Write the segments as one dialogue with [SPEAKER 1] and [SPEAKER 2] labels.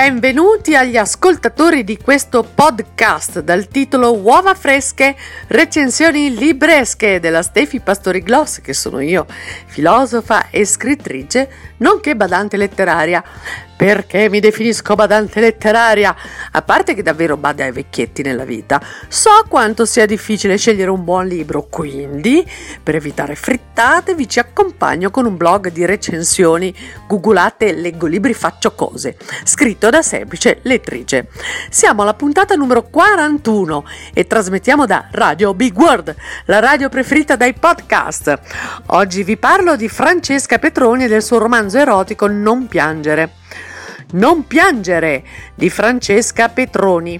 [SPEAKER 1] Benvenuti agli ascoltatori di questo podcast dal titolo Uova fresche, recensioni libresche della Stefi Pastori Gloss, che sono io, filosofa e scrittrice, nonché badante letteraria. Perché mi definisco badante letteraria? A parte che davvero bada ai vecchietti nella vita, so quanto sia difficile scegliere un buon libro, quindi per evitare frittate vi ci accompagno con un blog di recensioni. Googolate Leggo Libri Faccio Cose, scritto da semplice lettrice. Siamo alla puntata numero 41 e trasmettiamo da Radio Big World, la radio preferita dai podcast. Oggi vi parlo di Francesca Petroni e del suo romanzo erotico Non piangere. Non piangere di Francesca Petroni.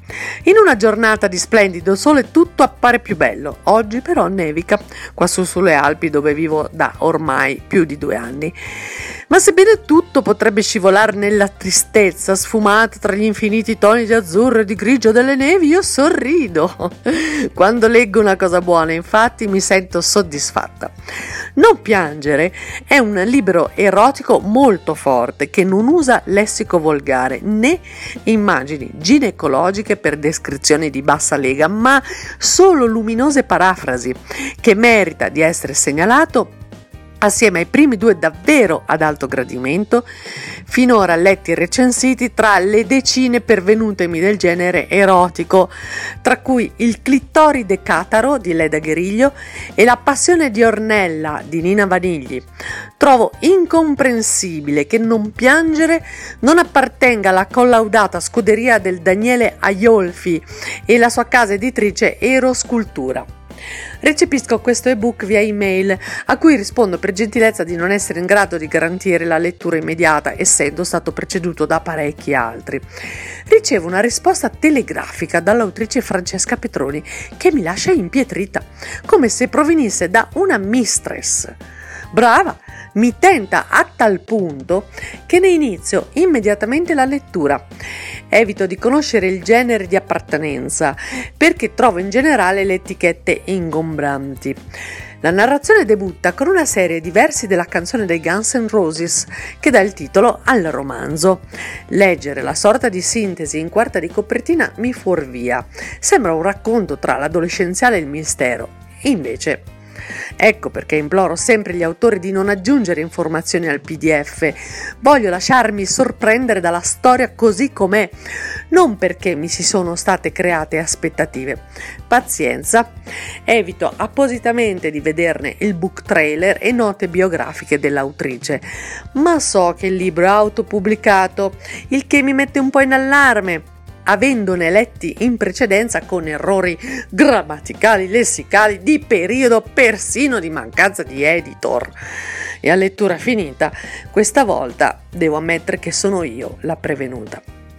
[SPEAKER 1] In una giornata di splendido sole tutto appare più bello. Oggi però nevica, quassù sulle Alpi dove vivo da ormai più di 2 anni. Ma sebbene tutto potrebbe scivolare nella tristezza sfumata tra gli infiniti toni di azzurro e di grigio delle nevi, io sorrido. Quando leggo una cosa buona, infatti, mi sento soddisfatta. Non piangere è un libro erotico molto forte che non usa lessico volgare né immagini ginecologiche per descrizioni di bassa lega, ma solo luminose parafrasi, che merita di essere segnalato assieme ai primi 2 davvero ad alto gradimento, finora letti e recensiti tra le decine pervenutemi del genere erotico, tra cui Il clitoride cataro di Leda Gueriglio e La passione di Ornella di Nina Vanigli. Trovo incomprensibile che Non piangere non appartenga alla collaudata scuderia del Daniele Aiolfi e la sua casa editrice Eroscultura. Recepisco questo ebook via email, a cui rispondo per gentilezza di non essere in grado di garantire la lettura immediata, essendo stato preceduto da parecchi altri. Ricevo una risposta telegrafica dall'autrice Francesca Petroni che mi lascia impietrita, come se provenisse da una mistress. Brava! Mi tenta a tal punto che ne inizio immediatamente la lettura. Evito di conoscere il genere di appartenenza perché trovo in generale le etichette ingombranti. La narrazione debutta con una serie di versi della canzone dei Guns N' Roses che dà il titolo al romanzo. Leggere la sorta di sintesi in quarta di copertina mi fuorvia. Sembra un racconto tra l'adolescenziale e il mistero. Invece, ecco perché imploro sempre gli autori di non aggiungere informazioni al PDF. Voglio lasciarmi sorprendere dalla storia così com'è, non perché mi si sono state create aspettative. Pazienza, evito appositamente di vederne il book trailer e note biografiche dell'autrice, ma so che il libro è autopubblicato, il che mi mette un po' in allarme, avendone letti in precedenza con errori grammaticali, lessicali, di periodo, persino di mancanza di editor. E a lettura finita, questa volta devo ammettere che sono io la prevenuta.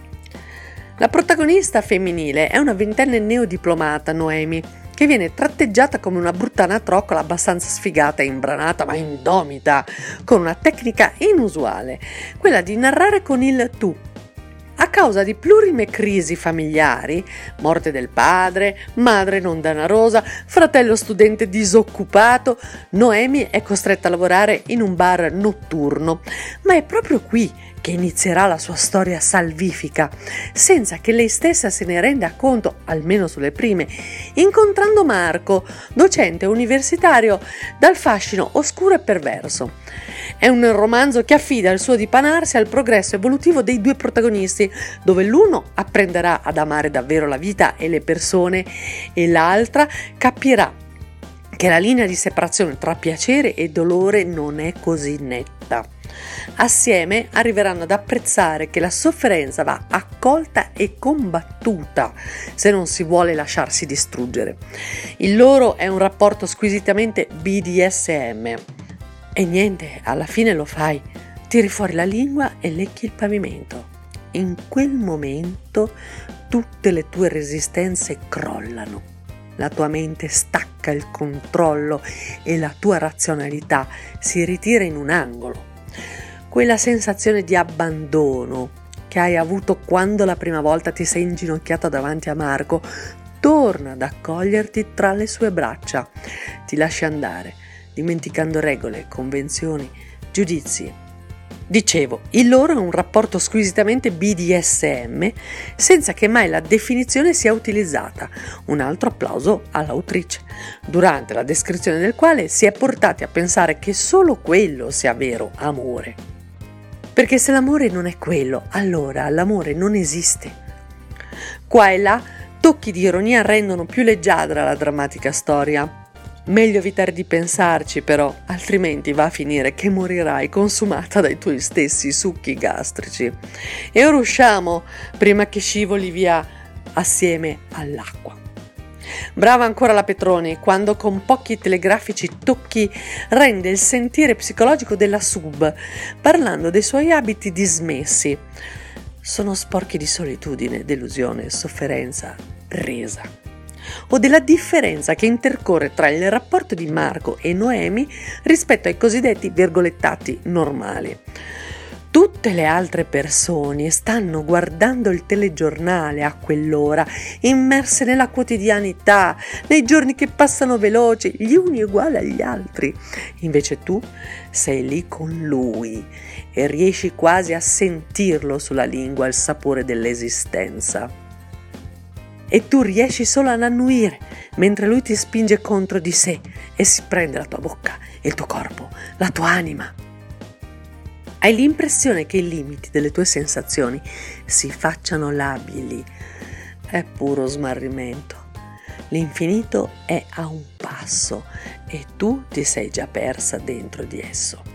[SPEAKER 1] La protagonista femminile è una 20enne neodiplomata, Noemi, che viene tratteggiata come una brutta anatroccola abbastanza sfigata e imbranata ma indomita, con una tecnica inusuale, quella di narrare con il tu. A causa di plurime crisi familiari, morte del padre, madre non danarosa, fratello studente disoccupato, Noemi è costretta a lavorare in un bar notturno, ma è proprio qui che inizierà la sua storia salvifica, senza che lei stessa se ne renda conto, almeno sulle prime, incontrando Marco, docente universitario dal fascino oscuro e perverso. È un romanzo che affida il suo dipanarsi al progresso evolutivo dei 2 protagonisti, dove l'uno apprenderà ad amare davvero la vita e le persone e l'altra capirà che la linea di separazione tra piacere e dolore non è così netta. Assieme arriveranno ad apprezzare che la sofferenza va accolta e combattuta se non si vuole lasciarsi distruggere. Il loro è un rapporto squisitamente BDSM. E niente, alla fine lo fai, tiri fuori la lingua e lecchi il pavimento. In quel momento tutte le tue resistenze crollano, la tua mente stacca il controllo e la tua razionalità si ritira in un angolo. Quella sensazione di abbandono che hai avuto quando la prima volta ti sei inginocchiata davanti a Marco torna ad accoglierti tra le sue braccia, ti lasci andare, dimenticando regole, convenzioni, giudizi Dicevo, il loro è un rapporto squisitamente BDSM senza che mai la definizione sia utilizzata. Un altro applauso all'autrice, durante la descrizione del quale si è portati a pensare che solo quello sia vero amore. Perché se l'amore non è quello, allora l'amore non esiste. Qua e là tocchi di ironia rendono più leggiadra la drammatica storia. Meglio evitare di pensarci però, altrimenti va a finire che morirai consumata dai tuoi stessi succhi gastrici. E ora usciamo prima che scivoli via assieme all'acqua. Brava ancora la Petroni quando con pochi telegrafici tocchi rende il sentire psicologico della sub, parlando dei suoi abiti dismessi. Sono sporchi di solitudine, delusione, sofferenza, resa. O della differenza che intercorre tra il rapporto di Marco e Noemi rispetto ai cosiddetti virgolettati normali. Tutte le altre persone stanno guardando il telegiornale a quell'ora, immerse nella quotidianità, nei giorni che passano veloci, gli uni uguali agli altri. Invece tu sei lì con lui e riesci quasi a sentirlo sulla lingua il sapore dell'esistenza. E tu riesci solo ad annuire, mentre lui ti spinge contro di sé e si prende la tua bocca, il tuo corpo, la tua anima. Hai l'impressione che i limiti delle tue sensazioni si facciano labili. È puro smarrimento. L'infinito è a un passo e tu ti sei già persa dentro di esso.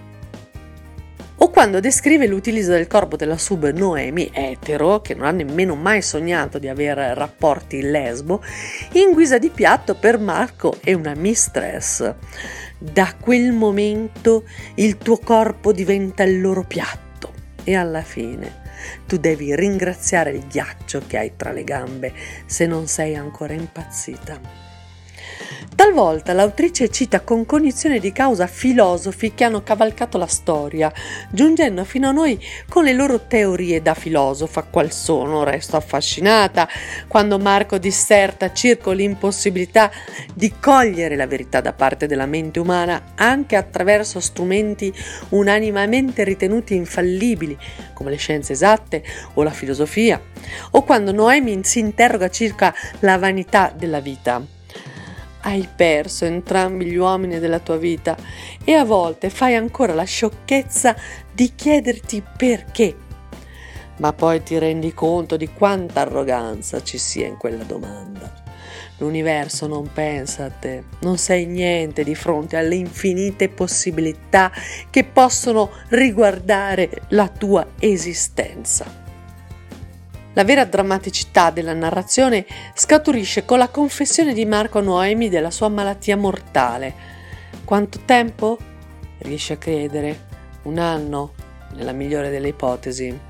[SPEAKER 1] O quando descrive l'utilizzo del corpo della sub Noemi, etero, che non ha nemmeno mai sognato di avere rapporti lesbo, in guisa di piatto per Marco e una mistress. Da quel momento il tuo corpo diventa il loro piatto e alla fine tu devi ringraziare il ghiaccio che hai tra le gambe se non sei ancora impazzita. Talvolta l'autrice cita con cognizione di causa filosofi che hanno cavalcato la storia, giungendo fino a noi con le loro teorie da filosofa, qual sono. Resto affascinata quando Marco disserta circa l'impossibilità di cogliere la verità da parte della mente umana anche attraverso strumenti unanimamente ritenuti infallibili, come le scienze esatte o la filosofia, o quando Noemi si interroga circa la vanità della vita. Hai perso entrambi gli uomini della tua vita e a volte fai ancora la sciocchezza di chiederti perché. Ma poi ti rendi conto di quanta arroganza ci sia in quella domanda. L'universo non pensa a te, non sei niente di fronte alle infinite possibilità che possono riguardare la tua esistenza. La vera drammaticità della narrazione scaturisce con la confessione di Marco a Noemi della sua malattia mortale. Quanto tempo? Riesci a credere? 1 anno, nella migliore delle ipotesi.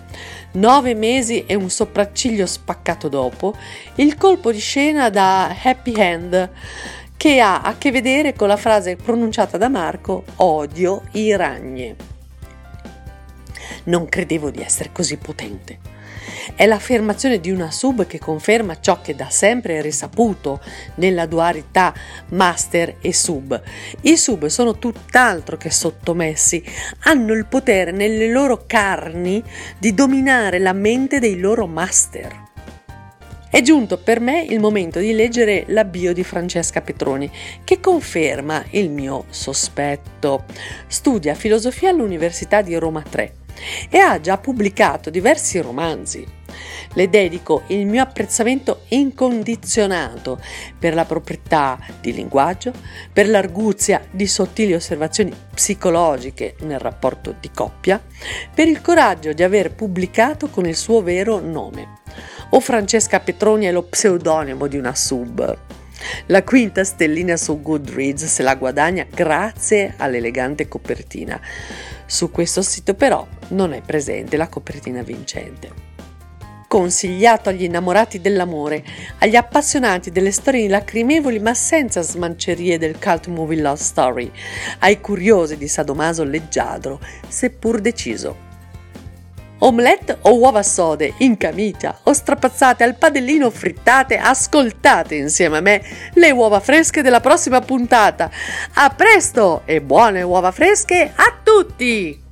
[SPEAKER 1] 9 mesi e un sopracciglio spaccato dopo, il colpo di scena da happy end che ha a che vedere con la frase pronunciata da Marco: odio i ragni. Non credevo di essere così potente. È l'affermazione di una sub che conferma ciò che da sempre è risaputo nella dualità master e sub. I sub sono tutt'altro che sottomessi, hanno il potere nelle loro carni di dominare la mente dei loro master. È giunto per me il momento di leggere la bio di Francesca Petroni, che conferma il mio sospetto. Studia filosofia all'Università di Roma 3 e ha già pubblicato diversi romanzi. Le dedico il mio apprezzamento incondizionato per la proprietà di linguaggio, per l'arguzia di sottili osservazioni psicologiche nel rapporto di coppia, per il coraggio di aver pubblicato con il suo vero nome. O Francesca Petroni è lo pseudonimo di una sub. La quinta stellina su Goodreads se la guadagna grazie all'elegante copertina. Su questo sito però non è presente la copertina vincente. Consigliato agli innamorati dell'amore, agli appassionati delle storie lacrimevoli ma senza smancerie del cult movie love story, ai curiosi di sadomaso leggiadro, seppur deciso. Omelette o uova sode in camicia o strapazzate al padellino frittate, ascoltate insieme a me le uova fresche della prossima puntata. A presto e buone uova fresche a tutti!